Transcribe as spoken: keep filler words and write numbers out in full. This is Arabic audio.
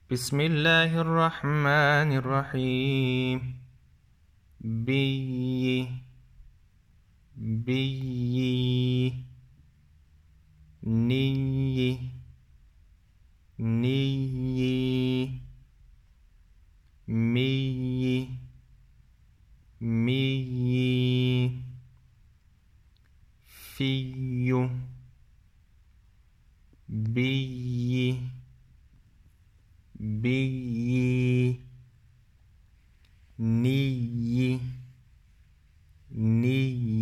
بسم الله الرحمن الرحيم. بي بي ني ني مي مي في بي بي ني ني